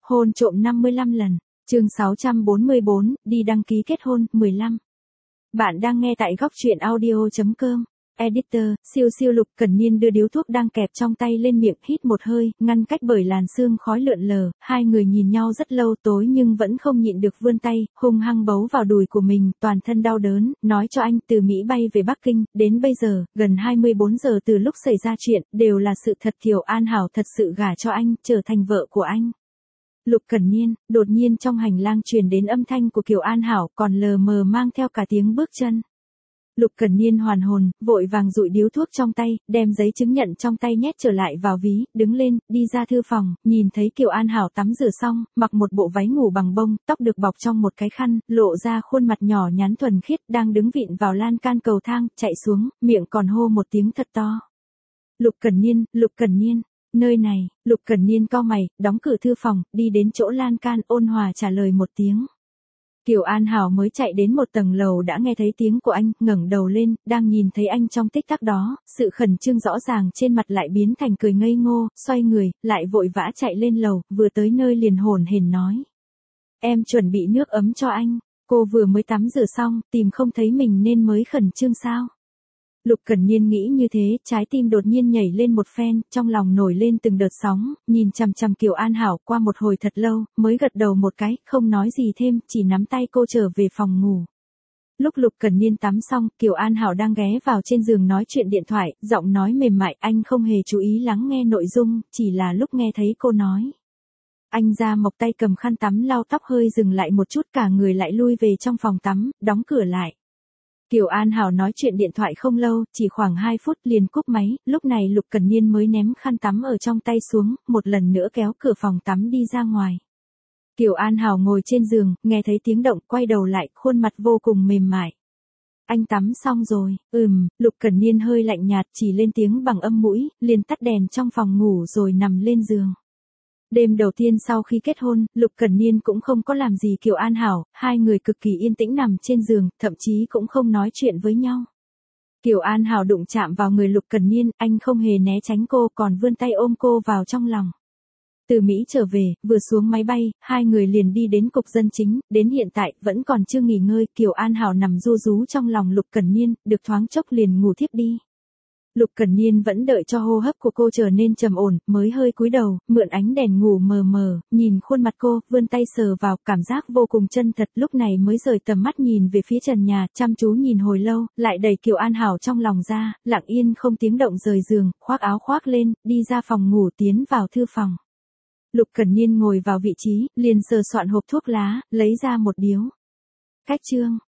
Hôn trộm 55 lần. Chương 644, đi đăng ký kết hôn, 15. Bạn đang nghe tại góc truyện audio.com. Editor, siêu siêu Lục Cẩn Niên đưa điếu thuốc đang kẹp trong tay lên miệng, hít một hơi, ngăn cách bởi làn sương khói lượn lờ, hai người nhìn nhau rất lâu tối nhưng vẫn không nhịn được vươn tay, hung hăng bấu vào đùi của mình, toàn thân đau đớn, nói cho anh, từ Mỹ bay về Bắc Kinh, đến bây giờ, gần 24 giờ từ lúc xảy ra chuyện, đều là sự thật. Kiều An Hảo thật sự gả cho anh, trở thành vợ của anh. Lục Cẩn Niên, đột nhiên trong hành lang truyền đến âm thanh của Kiều An Hảo, còn lờ mờ mang theo cả tiếng bước chân. Lục Cẩn Niên hoàn hồn, vội vàng dụi điếu thuốc trong tay, đem giấy chứng nhận trong tay nhét trở lại vào ví, đứng lên, đi ra thư phòng, nhìn thấy Kiều An Hảo tắm rửa xong, mặc một bộ váy ngủ bằng bông, tóc được bọc trong một cái khăn, lộ ra khuôn mặt nhỏ nhắn thuần khiết, đang đứng vịn vào lan can cầu thang, chạy xuống, miệng còn hô một tiếng thật to. Lục Cẩn Niên, nơi này. Lục Cẩn Niên cau mày, đóng cửa thư phòng, đi đến chỗ lan can, ôn hòa trả lời một tiếng. Kiều An Hảo mới chạy đến một tầng lầu đã nghe thấy tiếng của anh, ngẩng đầu lên, đang nhìn thấy anh trong tích tắc đó, sự khẩn trương rõ ràng trên mặt lại biến thành cười ngây ngô, xoay người, lại vội vã chạy lên lầu, vừa tới nơi liền hồn hển nói. Em chuẩn bị nước ấm cho anh, cô vừa mới tắm rửa xong, tìm không thấy mình nên mới khẩn trương sao? Lục Cẩn Niên nghĩ như thế, trái tim đột nhiên nhảy lên một phen, trong lòng nổi lên từng đợt sóng, nhìn chằm chằm Kiều An Hảo qua một hồi thật lâu, mới gật đầu một cái, không nói gì thêm, chỉ nắm tay cô trở về phòng ngủ. Lúc Lục Cẩn Niên tắm xong, Kiều An Hảo đang ghé vào trên giường nói chuyện điện thoại, giọng nói mềm mại, anh không hề chú ý lắng nghe nội dung, chỉ là lúc nghe thấy cô nói. Anh ra mộc tay cầm khăn tắm lau tóc hơi dừng lại một chút, cả người lại lui về trong phòng tắm, đóng cửa lại. Kiều An Hảo nói chuyện điện thoại không lâu, chỉ khoảng 2 phút liền cúp máy, lúc này Lục Cẩn Niên mới ném khăn tắm ở trong tay xuống, một lần nữa kéo cửa phòng tắm đi ra ngoài. Kiều An Hảo ngồi trên giường, nghe thấy tiếng động, quay đầu lại, khuôn mặt vô cùng mềm mại. Anh tắm xong rồi, Lục Cẩn Niên hơi lạnh nhạt chỉ lên tiếng bằng âm mũi, liền tắt đèn trong phòng ngủ rồi nằm lên giường. Đêm đầu tiên sau khi kết hôn, Lục Cẩn Niên cũng không có làm gì Kiều An Hảo, hai người cực kỳ yên tĩnh nằm trên giường, thậm chí cũng không nói chuyện với nhau. Kiều An Hảo đụng chạm vào người Lục Cẩn Niên, anh không hề né tránh cô, còn vươn tay ôm cô vào trong lòng. Từ Mỹ trở về, vừa xuống máy bay, hai người liền đi đến cục dân chính, đến hiện tại, vẫn còn chưa nghỉ ngơi, Kiều An Hảo nằm ru rú trong lòng Lục Cẩn Niên, được thoáng chốc liền ngủ thiếp đi. Lục Cẩn Niên vẫn đợi cho hô hấp của cô trở nên trầm ổn, mới hơi cúi đầu, mượn ánh đèn ngủ mờ mờ, nhìn khuôn mặt cô, vươn tay sờ vào, cảm giác vô cùng chân thật, lúc này mới rời tầm mắt nhìn về phía trần nhà, chăm chú nhìn hồi lâu, lại đẩy Kiều An Hảo trong lòng ra, lặng yên không tiếng động rời giường, khoác áo khoác lên, đi ra phòng ngủ tiến vào thư phòng. Lục Cẩn Niên ngồi vào vị trí, liền sờ soạn hộp thuốc lá, lấy ra một điếu. Cách chương.